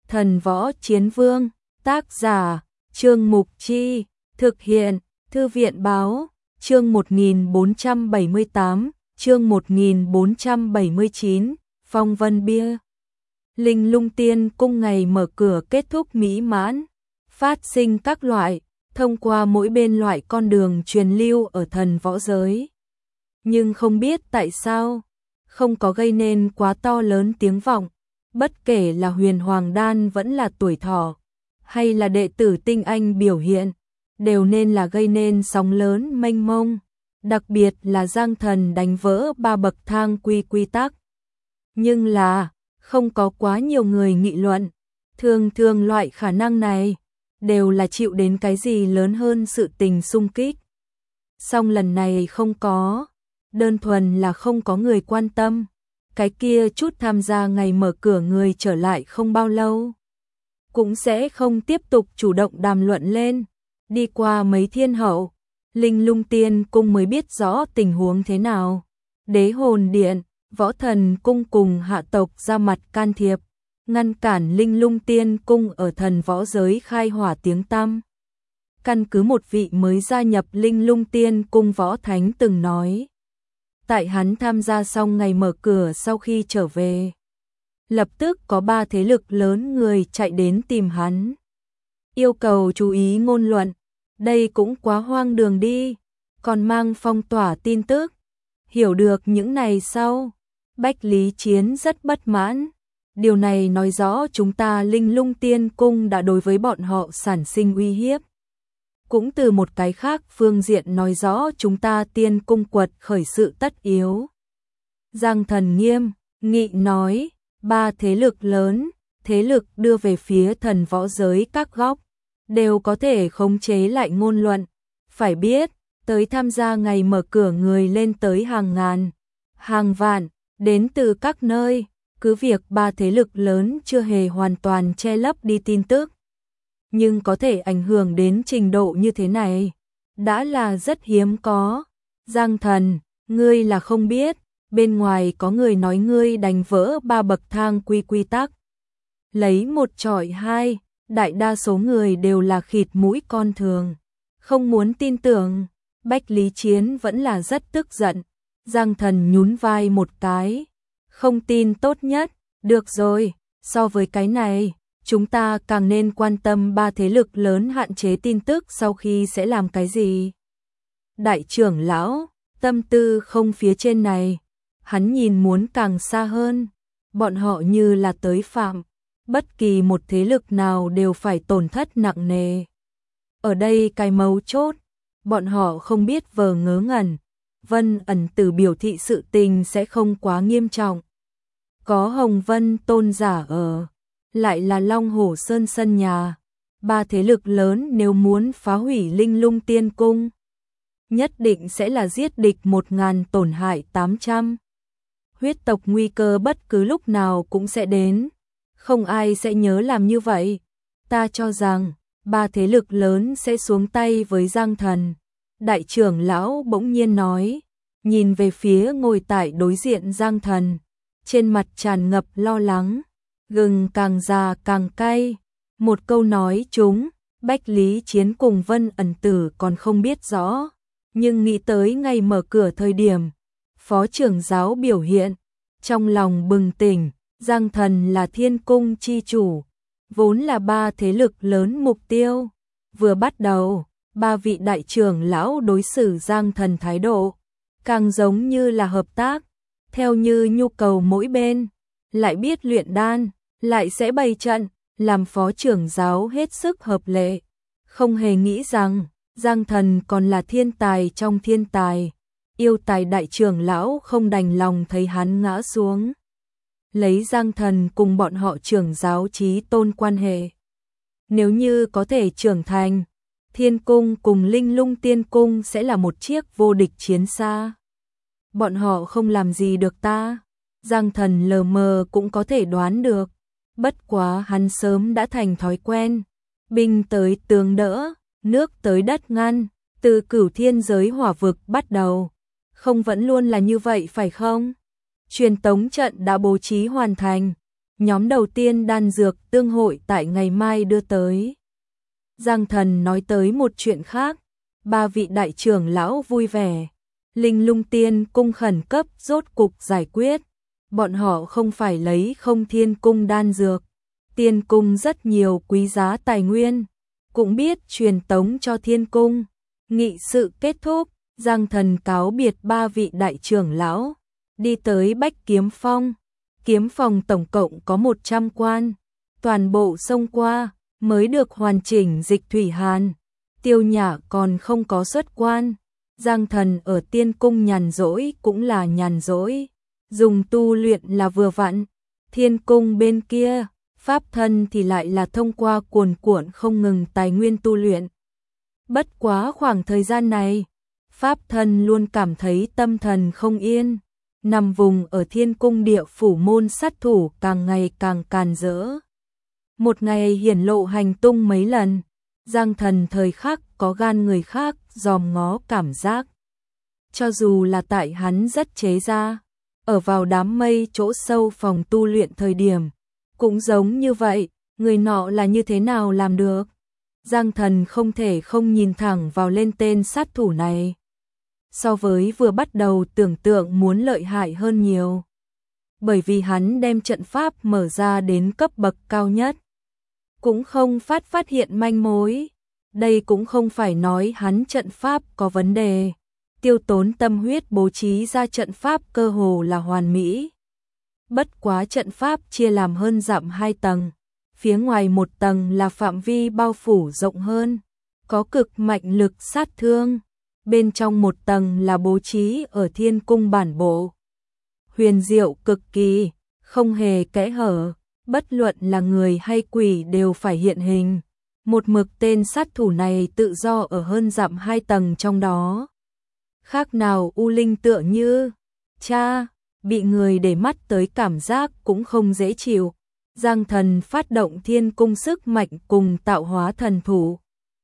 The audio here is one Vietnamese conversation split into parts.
Thần Võ Chiến Vương, tác giả, Trương Mục Chi, thực hiện, Thư viện Báo, chương 1478, chương 1479, Phong Vân Bia. Linh Lung Tiên Cung ngày mở cửa kết thúc mỹ mãn, phát sinh các loại, thông qua mỗi bên loại con đường truyền lưu ở thần võ giới. Nhưng không biết tại sao, không có gây nên quá to lớn tiếng vọng, bất kể là Huyền Hoàng Đan vẫn là tuổi thọ, hay là đệ tử tinh anh biểu hiện, đều nên là gây nên sóng lớn mênh mông, đặc biệt là Giang Thần đánh vỡ 3 bậc thang quy tắc. Nhưng là, không có quá nhiều người nghị luận, thường loại khả năng này, đều là chịu đến cái gì lớn hơn sự tình xung kích. Song lần này không có, đơn thuần là không có người quan tâm, cái kia chút tham gia ngày mở cửa người trở lại không bao lâu. Cũng sẽ không tiếp tục chủ động đàm luận lên, đi qua mấy thiên hậu, Linh Lung Tiên Cung mới biết rõ tình huống thế nào. Đế Hồn Điện, Võ Thần Cung cùng hạ tộc ra mặt can thiệp, ngăn cản Linh Lung Tiên Cung ở thần võ giới khai hỏa tiếng tăm. Căn cứ một vị mới gia nhập Linh Lung Tiên Cung Võ Thánh từng nói, tại hắn tham gia xong ngày mở cửa sau khi trở về, lập tức có 3 thế lực lớn người chạy đến tìm hắn, yêu cầu chú ý ngôn luận. Đây cũng quá hoang đường đi, còn mang phong tỏa tin tức. Hiểu được những này sau, Bách Lý Chiến rất bất mãn. Điều này nói rõ chúng ta Linh Lung Tiên Cung đã đối với bọn họ sản sinh uy hiếp. Cũng từ một cái khác phương diện nói rõ chúng ta Tiên Cung quật khởi sự tất yếu. Giang Thần nghiêm nghị nói, 3 thế lực lớn, thế lực đưa về phía thần võ giới các góc, đều có thể khống chế lại ngôn luận. Phải biết, tới tham gia ngày mở cửa người lên tới hàng ngàn, hàng vạn, đến từ các nơi, cứ việc 3 thế lực lớn chưa hề hoàn toàn che lấp đi tin tức. Nhưng có thể ảnh hưởng đến trình độ như thế này, đã là rất hiếm có. Giang Thần, ngươi là không biết, bên ngoài có người nói ngươi đánh vỡ 3 bậc thang quy tắc. Lấy 1 chọi 2, đại đa số người đều là khịt mũi con thường, không muốn tin tưởng. Bách Lý Chiến vẫn là rất tức giận. Giang Thần nhún vai một cái, không tin tốt nhất. Được rồi, so với cái này, chúng ta càng nên quan tâm 3 thế lực lớn hạn chế tin tức sau khi sẽ làm cái gì. Đại trưởng lão, tâm tư không phía trên này, hắn nhìn muốn càng xa hơn. Bọn họ như là tới phạm, bất kỳ một thế lực nào đều phải tổn thất nặng nề. Ở đây cái mấu chốt, bọn họ không biết vờ ngớ ngẩn, Vân ẩn tử biểu thị sự tình sẽ không quá nghiêm trọng. Có Hồng Vân tôn giả ở, lại là Long Hổ Sơn sân nhà, 3 thế lực lớn nếu muốn phá hủy Linh Lung Tiên Cung, nhất định sẽ là giết địch 1000 tổn hại 800. Huyết tộc nguy cơ bất cứ lúc nào cũng sẽ đến, không ai sẽ nhớ làm như vậy. Ta cho rằng 3 thế lực lớn sẽ xuống tay với Giang Thần. Đại trưởng lão bỗng nhiên nói, nhìn về phía ngồi tại đối diện Giang Thần, trên mặt tràn ngập lo lắng. Gừng càng già càng cay, một câu nói chúng, Bách Lý Chiến cùng Vân ẩn tử còn không biết rõ, nhưng nghĩ tới ngày mở cửa thời điểm, phó trưởng giáo biểu hiện, trong lòng bừng tỉnh. Giang Thần là Thiên Cung chi chủ, vốn là 3 thế lực lớn mục tiêu. Vừa bắt đầu, 3 vị đại trưởng lão đối xử Giang Thần thái độ, càng giống như là hợp tác, theo như nhu cầu mỗi bên, lại biết luyện đan, lại sẽ bày trận, làm phó trưởng giáo hết sức hợp lệ. Không hề nghĩ rằng, Giang Thần còn là thiên tài trong thiên tài, yêu tài đại trưởng lão không đành lòng thấy hắn ngã xuống. Lấy Giang Thần cùng bọn họ trưởng giáo chí tôn quan hệ, nếu như có thể trưởng thành, Thiên Cung cùng Linh Lung Tiên Cung sẽ là một chiếc vô địch chiến xa. Bọn họ không làm gì được ta. Giang Thần lờ mờ cũng có thể đoán được, bất quá hắn sớm đã thành thói quen. Binh tới tướng đỡ, nước tới đất ngăn, từ Cửu Thiên giới hỏa vực bắt đầu, không vẫn luôn là như vậy phải không? Truyền tống trận đã bố trí hoàn thành, Nhóm đầu tiên đan dược tương hội tại ngày mai đưa tới. Giang Thần nói tới một chuyện khác, 3 vị đại trưởng lão vui vẻ. Linh Lung Tiên cung khẩn cấp rốt cục giải quyết. Bọn họ không phải lấy Không Thiên cung đan dược. Tiên cung rất nhiều quý giá tài nguyên, cũng biết truyền tống cho Thiên cung. Nghị sự kết thúc, Giang Thần cáo biệt 3 vị đại trưởng lão, đi tới Bách Kiếm Phong. Kiếm phòng tổng cộng có 100 quan, toàn bộ xông qua mới được hoàn chỉnh dịch thủy hàn. Tiêu Nhã còn không có xuất quan. Giang Thần ở Tiên cung nhàn rỗi cũng là nhàn rỗi, dùng tu luyện là vừa vặn. Thiên cung bên kia, pháp thân thì lại là thông qua cuồn cuộn không ngừng tài nguyên tu luyện. Bất quá khoảng thời gian này, pháp thân luôn cảm thấy tâm thần không yên. Nằm vùng ở Thiên cung địa phủ môn sát thủ càng ngày càng càn rỡ. Một ngày hiển lộ hành tung mấy lần, Giang Thần thời khắc có gan người khác dòm ngó cảm giác. Cho dù là tại hắn rất chế ra, ở vào đám mây chỗ sâu phòng tu luyện thời điểm, cũng giống như vậy, người nọ là như thế nào làm được. Giang Thần không thể không nhìn thẳng vào lên tên sát thủ này. So với vừa bắt đầu tưởng tượng muốn lợi hại hơn nhiều. Bởi vì hắn đem trận pháp mở ra đến cấp bậc cao nhất. Cũng không phát hiện manh mối. Đây cũng không phải nói hắn trận pháp có vấn đề. Tiêu tốn tâm huyết bố trí ra trận pháp cơ hồ là hoàn mỹ. Bất quá trận pháp chia làm hơn dặm 2 tầng. Phía ngoài một tầng là phạm vi bao phủ rộng hơn, có cực mạnh lực sát thương. Bên trong một tầng là bố trí ở Thiên cung bản bộ. Huyền diệu cực kỳ, không hề kẽ hở, bất luận là người hay quỷ đều phải hiện hình. Một mực tên sát thủ này tự do ở hơn dặm 2 tầng trong đó. Khác nào u linh tựa như, bị người để mắt tới cảm giác cũng không dễ chịu. Giang Thần phát động Thiên cung sức mạnh cùng tạo hóa thần thủ.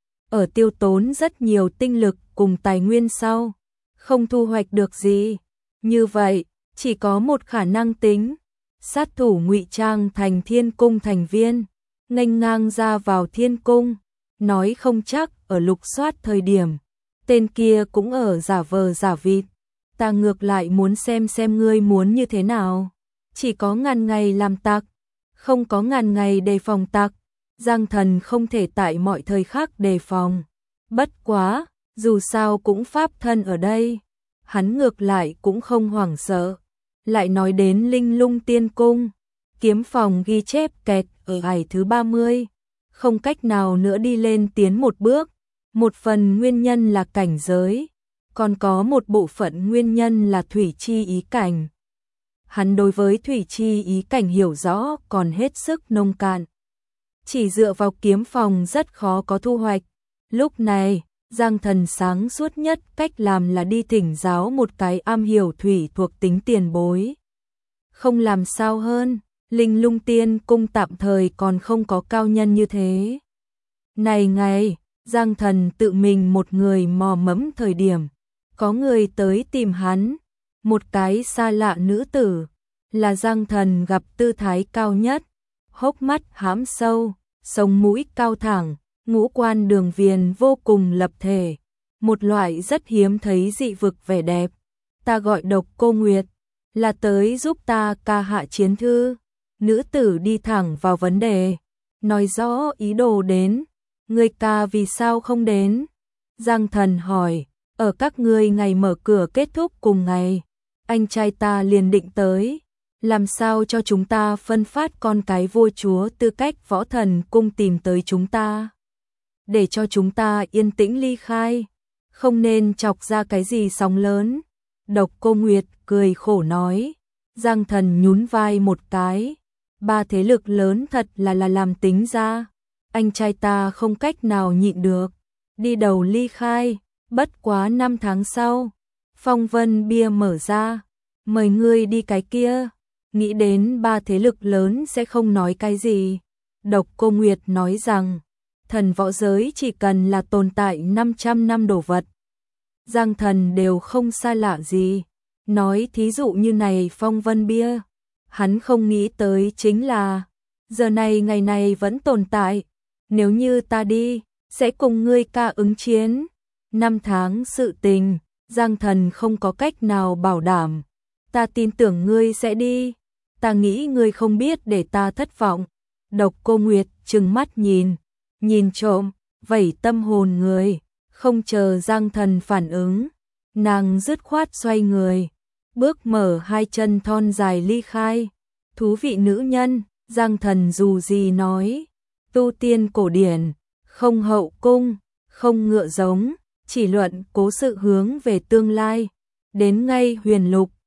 Ở tiêu tốn rất nhiều tinh lực cùng tài nguyên sau, không thu hoạch được gì. Như vậy, chỉ có một khả năng tính, sát thủ ngụy trang thành Thiên cung thành viên, nghênh ngang ra vào Thiên cung, nói không chắc ở lục soát thời điểm, tên kia cũng ở giả vờ giả vịt. Ta ngược lại muốn xem ngươi muốn như thế nào. Chỉ có ngàn ngày làm tặc, không có ngàn ngày đề phòng tặc. Giang Thần không thể tại mọi thời khắc đề phòng. Bất quá, dù sao cũng pháp thân ở đây, hắn ngược lại cũng không hoảng sợ. Lại nói đến Linh Lung Tiên cung, kiếm phòng ghi chép kẹt ở ải thứ 30, không cách nào nữa đi lên tiến một bước. Một phần nguyên nhân là cảnh giới, còn có một bộ phận nguyên nhân là thủy chi ý cảnh. Hắn đối với thủy chi ý cảnh hiểu rõ còn hết sức nông cạn. Chỉ dựa vào kiếm phòng rất khó có thu hoạch. Lúc này, Giang Thần sáng suốt nhất cách làm là đi thỉnh giáo một cái am hiểu thủy thuộc tính tiền bối. Không làm sao hơn, Linh Lung Tiên cung tạm thời còn không có cao nhân như thế. Này ngày, Giang Thần tự mình một người mò mẫm thời điểm, có người tới tìm hắn, một cái xa lạ nữ tử, là Giang Thần gặp tư thái cao nhất, hốc mắt hãm sâu, sống mũi cao thẳng, ngũ quan đường viền vô cùng lập thể, một loại rất hiếm thấy dị vực vẻ đẹp. Ta gọi Độc Cô Nguyệt, là tới giúp ta ca hạ chiến thư. Nữ tử đi thẳng vào vấn đề, nói rõ ý đồ đến. Người ca vì sao không đến? Giang Thần hỏi, ở các ngươi ngày mở cửa kết thúc cùng ngày, anh trai ta liền định tới. Làm sao cho chúng ta phân phát con cái vua chúa tư cách Võ Thần cung tìm tới chúng ta? Để cho chúng ta yên tĩnh ly khai, không nên chọc ra cái gì sóng lớn. Độc Cô Nguyệt cười khổ nói. Giang Thần nhún vai một cái. 3 thế lực lớn thật là làm tính ra. Anh trai ta không cách nào nhịn được, đi đầu ly khai. Bất quá 5 tháng sau, phong vân bia mở ra, mời ngươi đi cái kia. Nghĩ đến 3 thế lực lớn sẽ không nói cái gì. Độc Cô Nguyệt nói rằng, thần võ giới chỉ cần là tồn tại 500 năm đồ vật, Giang Thần đều không xa lạ gì. Nói thí dụ như này phong vân bia, hắn không nghĩ tới chính là giờ này ngày này vẫn tồn tại. Nếu như ta đi, sẽ cùng ngươi ca ứng chiến. 5 tháng sự tình, Giang Thần không có cách nào bảo đảm. Ta tin tưởng ngươi sẽ đi. Ta nghĩ ngươi không biết để ta thất vọng. Độc Cô Nguyệt trừng mắt nhìn trộm, vẩy tâm hồn người, không chờ Giang Thần phản ứng. Nàng dứt khoát xoay người, bước mở hai chân thon dài ly khai. Thú vị nữ nhân, Giang Thần dù gì nói, tu tiên cổ điển, không hậu cung, không ngựa giống, chỉ luận cố sự hướng về tương lai. Đến ngay Huyền Lục,